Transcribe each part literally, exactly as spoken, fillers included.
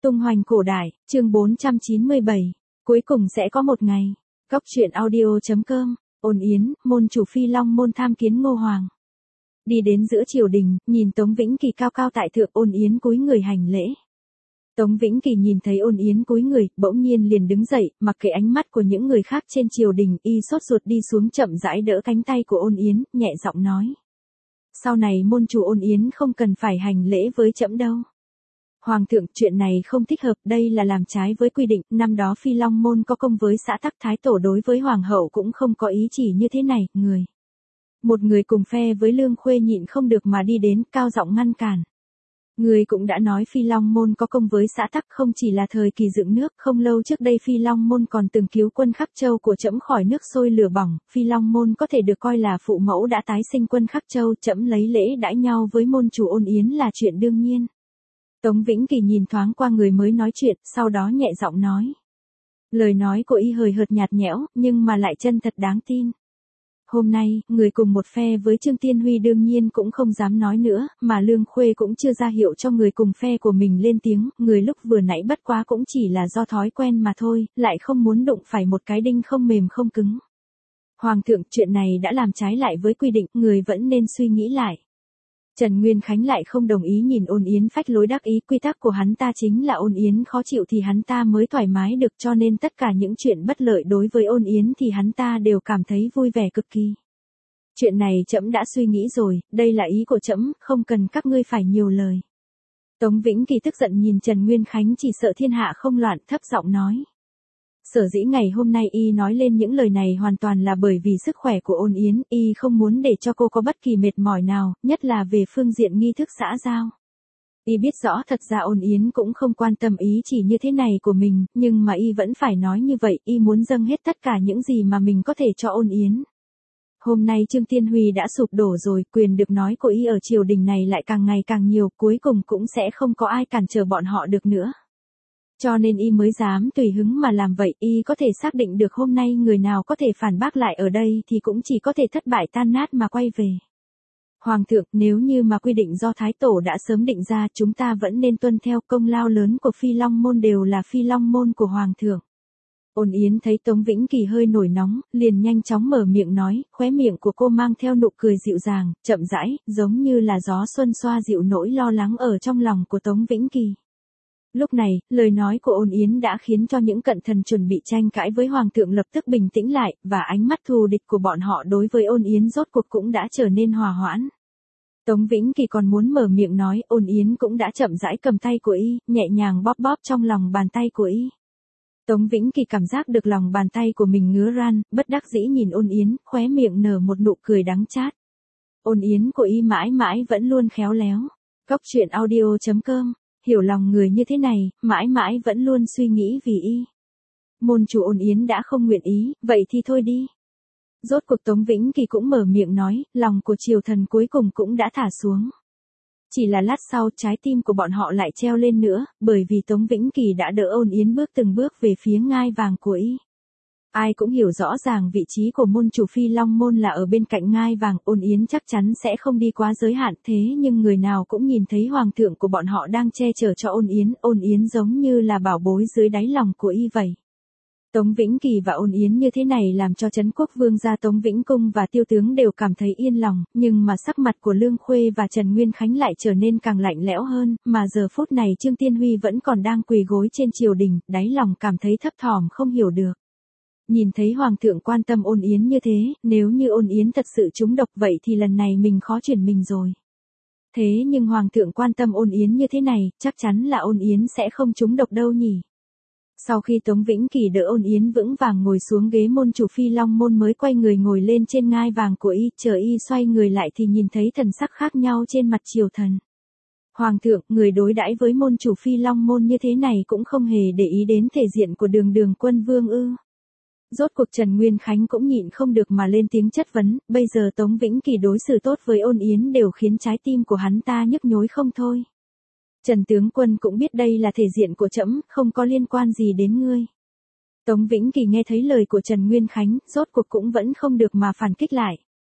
Tung hoành cổ đại, chương bốn trăm chín mươi bảy. Cuối cùng sẽ có một ngày. Góc truyện audio chấm com. Ôn Yến, môn chủ Phi Long môn tham kiến Ngô Hoàng. Đi đến giữa triều đình, nhìn Tống Vĩnh Kỳ cao cao tại thượng, Ôn Yến cúi người hành lễ. Tống Vĩnh Kỳ nhìn thấy Ôn Yến cúi người, bỗng nhiên liền đứng dậy, mặc kệ ánh mắt của những người khác trên triều đình, y sốt ruột đi xuống chậm rãi đỡ cánh tay của Ôn Yến, nhẹ giọng nói: Sau này môn chủ Ôn Yến không cần phải hành lễ với trẫm đâu. Hoàng thượng, chuyện này không thích hợp, đây là làm trái với quy định, năm đó Phi Long môn có công với xã Tắc Thái Tổ, đối với hoàng hậu cũng không có ý chỉ như thế này, người. Một người cùng phe với Lương Khuê nhịn không được mà đi đến, cao giọng ngăn cản. Người cũng đã nói Phi Long môn có công với xã Tắc, không chỉ là thời kỳ dựng nước, không lâu trước đây Phi Long môn còn từng cứu quân Khắc Châu của trẫm khỏi nước sôi lửa bỏng, Phi Long môn có thể được coi là phụ mẫu đã tái sinh quân Khắc Châu, trẫm lấy lễ đãi nhau với môn chủ Ôn Yến là chuyện đương nhiên. Tống Vĩnh Kỳ nhìn thoáng qua người mới nói chuyện, sau đó nhẹ giọng nói. Lời nói của y hời hợt nhạt nhẽo, nhưng mà lại chân thật đáng tin. Hôm nay, người cùng một phe với Trương Tiên Huy đương nhiên cũng không dám nói nữa, mà Lương Khuê cũng chưa ra hiệu cho người cùng phe của mình lên tiếng, người lúc vừa nãy bất quá cũng chỉ là do thói quen mà thôi, lại không muốn đụng phải một cái đinh không mềm không cứng. Hoàng thượng, chuyện này đã làm trái lại với quy định, người vẫn nên suy nghĩ lại. Trần Nguyên Khánh lại không đồng ý, nhìn Ôn Yến phách lối đắc ý, quy tắc của hắn ta chính là Ôn Yến khó chịu thì hắn ta mới thoải mái được, cho nên tất cả những chuyện bất lợi đối với Ôn Yến thì hắn ta đều cảm thấy vui vẻ cực kỳ. Chuyện này trẫm đã suy nghĩ rồi, đây là ý của trẫm, không cần các ngươi phải nhiều lời. Tống Vĩnh Kỳ tức giận nhìn Trần Nguyên Khánh, chỉ sợ thiên hạ không loạn, thấp giọng nói. Sở dĩ ngày hôm nay y nói lên những lời này hoàn toàn là bởi vì sức khỏe của Ôn Yến, y không muốn để cho cô có bất kỳ mệt mỏi nào, nhất là về phương diện nghi thức xã giao. Y biết rõ thật ra Ôn Yến cũng không quan tâm ý chỉ như thế này của mình, nhưng mà y vẫn phải nói như vậy, y muốn dâng hết tất cả những gì mà mình có thể cho Ôn Yến. Hôm nay Trương Tiên Huy đã sụp đổ rồi, quyền được nói của y ở triều đình này lại càng ngày càng nhiều, cuối cùng cũng sẽ không có ai cản trở bọn họ được nữa. Cho nên y mới dám tùy hứng mà làm vậy, y có thể xác định được hôm nay người nào có thể phản bác lại ở đây thì cũng chỉ có thể thất bại tan nát mà quay về. Hoàng thượng, nếu như mà quy định do Thái Tổ đã sớm định ra, chúng ta vẫn nên tuân theo, công lao lớn của Phi Long môn đều là Phi Long môn của Hoàng thượng. Ôn Yến thấy Tống Vĩnh Kỳ hơi nổi nóng, liền nhanh chóng mở miệng nói, khóe miệng của cô mang theo nụ cười dịu dàng, chậm rãi, giống như là gió xuân xoa dịu nỗi lo lắng ở trong lòng của Tống Vĩnh Kỳ. Lúc này, lời nói của Ôn Yến đã khiến cho những cận thần chuẩn bị tranh cãi với Hoàng thượng lập tức bình tĩnh lại, và ánh mắt thù địch của bọn họ đối với Ôn Yến rốt cuộc cũng đã trở nên hòa hoãn. Tống Vĩnh Kỳ còn muốn mở miệng nói, Ôn Yến cũng đã chậm rãi cầm tay của y, nhẹ nhàng bóp bóp trong lòng bàn tay của y. Tống Vĩnh Kỳ cảm giác được lòng bàn tay của mình ngứa ran, bất đắc dĩ nhìn Ôn Yến, khóe miệng nở một nụ cười đắng chát. Ôn Yến của y mãi mãi vẫn luôn khéo léo. Góc truyện audio chấm com. Hiểu lòng người như thế này, mãi mãi vẫn luôn suy nghĩ vì y. Môn chủ Ôn Yến đã không nguyện ý, vậy thì thôi đi. Rốt cuộc Tống Vĩnh Kỳ cũng mở miệng nói, lòng của triều thần cuối cùng cũng đã thả xuống. Chỉ là lát sau, trái tim của bọn họ lại treo lên nữa, bởi vì Tống Vĩnh Kỳ đã đỡ Ôn Yến bước từng bước về phía ngai vàng của y. Ai cũng hiểu rõ ràng vị trí của môn chủ Phi Long môn là ở bên cạnh ngai vàng, Ôn Yến chắc chắn sẽ không đi quá giới hạn, thế nhưng người nào cũng nhìn thấy hoàng thượng của bọn họ đang che chở cho Ôn Yến, Ôn Yến giống như là bảo bối dưới đáy lòng của y vậy. Tống Vĩnh Kỳ và Ôn Yến như thế này làm cho Trấn Quốc Vương gia Tống Vĩnh Cung và Tiêu tướng đều cảm thấy yên lòng, nhưng mà sắc mặt của Lương Khuê và Trần Nguyên Khánh lại trở nên càng lạnh lẽo hơn, mà giờ phút này Trương Tiên Huy vẫn còn đang quỳ gối trên triều đình, đáy lòng cảm thấy thấp thỏm không hiểu được. Nhìn thấy Hoàng thượng quan tâm Ôn Yến như thế, nếu như Ôn Yến thật sự trúng độc vậy thì lần này mình khó chuyển mình rồi. Thế nhưng Hoàng thượng quan tâm Ôn Yến như thế này, chắc chắn là Ôn Yến sẽ không trúng độc đâu nhỉ. Sau khi Tống Vĩnh Kỳ đỡ Ôn Yến vững vàng ngồi xuống ghế môn chủ Phi Long môn mới quay người ngồi lên trên ngai vàng của y, chờ y xoay người lại thì nhìn thấy thần sắc khác nhau trên mặt triều thần. Hoàng thượng, người đối đãi với môn chủ Phi Long môn như thế này cũng không hề để ý đến thể diện của Đường Đường Quân Vương ư? Rốt cuộc Trần Nguyên Khánh cũng nhịn không được mà lên tiếng chất vấn, bây giờ Tống Vĩnh Kỳ đối xử tốt với Ôn Yến đều khiến trái tim của hắn ta nhức nhối không thôi. Trần tướng quân cũng biết đây là thể diện của trẫm, không có liên quan gì đến ngươi. Tống Vĩnh Kỳ nghe thấy lời của Trần Nguyên Khánh, rốt cuộc cũng vẫn không được mà phản kích lại.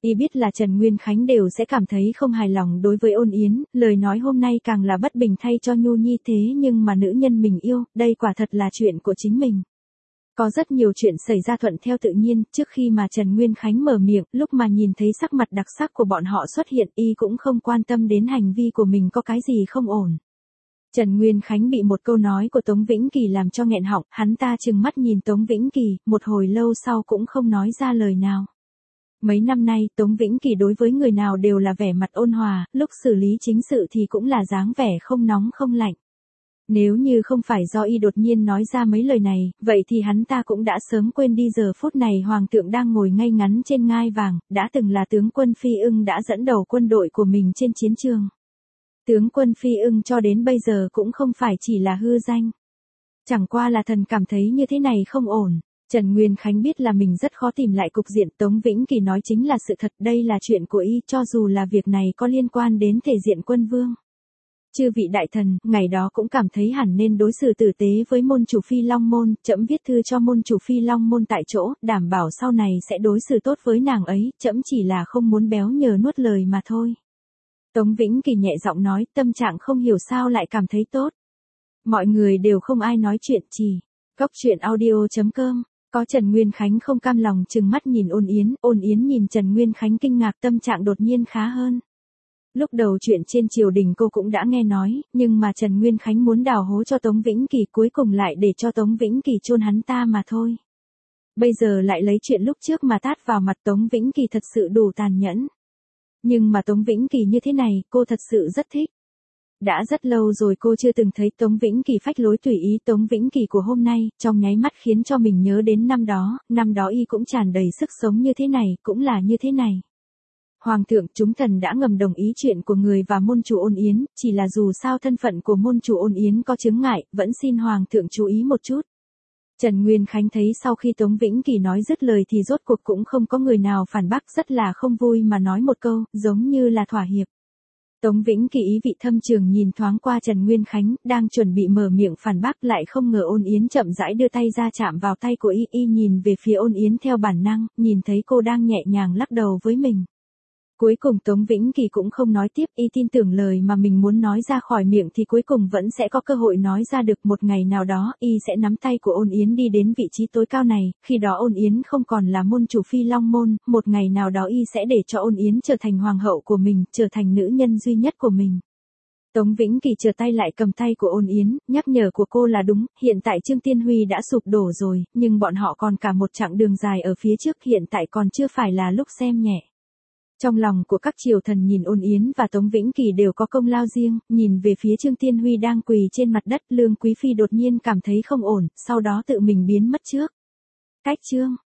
Y biết là Trần Nguyên Khánh đều sẽ cảm thấy không hài lòng đối với Ôn Yến, lời nói hôm nay càng là bất bình thay cho Nhu Nhi thế nhưng mà nữ nhân mình yêu, đây quả thật là chuyện của chính mình. Có rất nhiều chuyện xảy ra thuận theo tự nhiên, trước khi mà Trần Nguyên Khánh mở miệng, lúc mà nhìn thấy sắc mặt đặc sắc của bọn họ xuất hiện, y cũng không quan tâm đến hành vi của mình có cái gì không ổn. Trần Nguyên Khánh bị một câu nói của Tống Vĩnh Kỳ làm cho nghẹn họng, hắn ta trừng mắt nhìn Tống Vĩnh Kỳ, một hồi lâu sau cũng không nói ra lời nào. Mấy năm nay, Tống Vĩnh Kỳ đối với người nào đều là vẻ mặt ôn hòa, lúc xử lý chính sự thì cũng là dáng vẻ không nóng không lạnh. Nếu như không phải do y đột nhiên nói ra mấy lời này, vậy thì hắn ta cũng đã sớm quên đi giờ phút này Hoàng thượng đang ngồi ngay ngắn trên ngai vàng, đã từng là tướng quân Phi Ưng đã dẫn đầu quân đội của mình trên chiến trường. Tướng quân Phi Ưng cho đến bây giờ cũng không phải chỉ là hư danh. Chẳng qua là thần cảm thấy như thế này không ổn. Trần Nguyên Khánh biết là mình rất khó tìm lại cục diện, Tống Vĩnh Kỳ nói chính là sự thật, đây là chuyện của y, cho dù là việc này có liên quan đến thể diện quân vương. Chư vị đại thần, ngày đó cũng cảm thấy hẳn nên đối xử tử tế với môn chủ Phi Long Môn, trẫm viết thư cho môn chủ Phi Long Môn tại chỗ, đảm bảo sau này sẽ đối xử tốt với nàng ấy, trẫm chỉ là không muốn béo nhờ nuốt lời mà thôi. Tống Vĩnh Kỳ nhẹ giọng nói, tâm trạng không hiểu sao lại cảm thấy tốt. Mọi người đều không ai nói chuyện chỉ. Cốc truyện audio chấm com. Có Trần Nguyên Khánh không cam lòng trừng mắt nhìn Ôn Yến, Ôn Yến nhìn Trần Nguyên Khánh kinh ngạc, tâm trạng đột nhiên khá hơn. Lúc đầu chuyện trên triều đình cô cũng đã nghe nói, nhưng mà Trần Nguyên Khánh muốn đào hố cho Tống Vĩnh Kỳ cuối cùng lại để cho Tống Vĩnh Kỳ chôn hắn ta mà thôi. Bây giờ lại lấy chuyện lúc trước mà tát vào mặt Tống Vĩnh Kỳ thật sự đủ tàn nhẫn. Nhưng mà Tống Vĩnh Kỳ như thế này, cô thật sự rất thích. Đã rất lâu rồi cô chưa từng thấy Tống Vĩnh Kỳ phách lối tùy ý. Tống Vĩnh Kỳ của hôm nay, trong nháy mắt khiến cho mình nhớ đến năm đó, năm đó y cũng tràn đầy sức sống như thế này, cũng là như thế này. Hoàng thượng, chúng thần đã ngầm đồng ý chuyện của người và môn chủ Ôn Yến, chỉ là dù sao thân phận của môn chủ Ôn Yến có chướng ngại, vẫn xin Hoàng thượng chú ý một chút. Trần Nguyên Khánh thấy sau khi Tống Vĩnh Kỳ nói dứt lời thì rốt cuộc cũng không có người nào phản bác, rất là không vui mà nói một câu, giống như là thỏa hiệp. Tống Vĩnh Kỳ ý vị thâm trường nhìn thoáng qua Trần Nguyên Khánh, đang chuẩn bị mở miệng phản bác lại không ngờ Ôn Yến chậm rãi đưa tay ra chạm vào tay của y, y nhìn về phía Ôn Yến theo bản năng, nhìn thấy cô đang nhẹ nhàng lắc đầu với mình. Cuối cùng Tống Vĩnh Kỳ cũng không nói tiếp, y tin tưởng lời mà mình muốn nói ra khỏi miệng thì cuối cùng vẫn sẽ có cơ hội nói ra được, một ngày nào đó, y sẽ nắm tay của Ôn Yến đi đến vị trí tối cao này, khi đó Ôn Yến không còn là môn chủ Phi Long Môn, một ngày nào đó y sẽ để cho Ôn Yến trở thành hoàng hậu của mình, trở thành nữ nhân duy nhất của mình. Tống Vĩnh Kỳ trở tay lại cầm tay của Ôn Yến, nhắc nhở của cô là đúng, hiện tại Trương Tiên Huy đã sụp đổ rồi, nhưng bọn họ còn cả một chặng đường dài ở phía trước, hiện tại còn chưa phải là lúc xem nhẹ. Trong lòng của các triều thần nhìn Ôn Yến và Tống Vĩnh Kỳ đều có công lao riêng, nhìn về phía Trương Tiên Huy đang quỳ trên mặt đất, Lương Quý Phi đột nhiên cảm thấy không ổn, sau đó tự mình biến mất trước. Cách Trương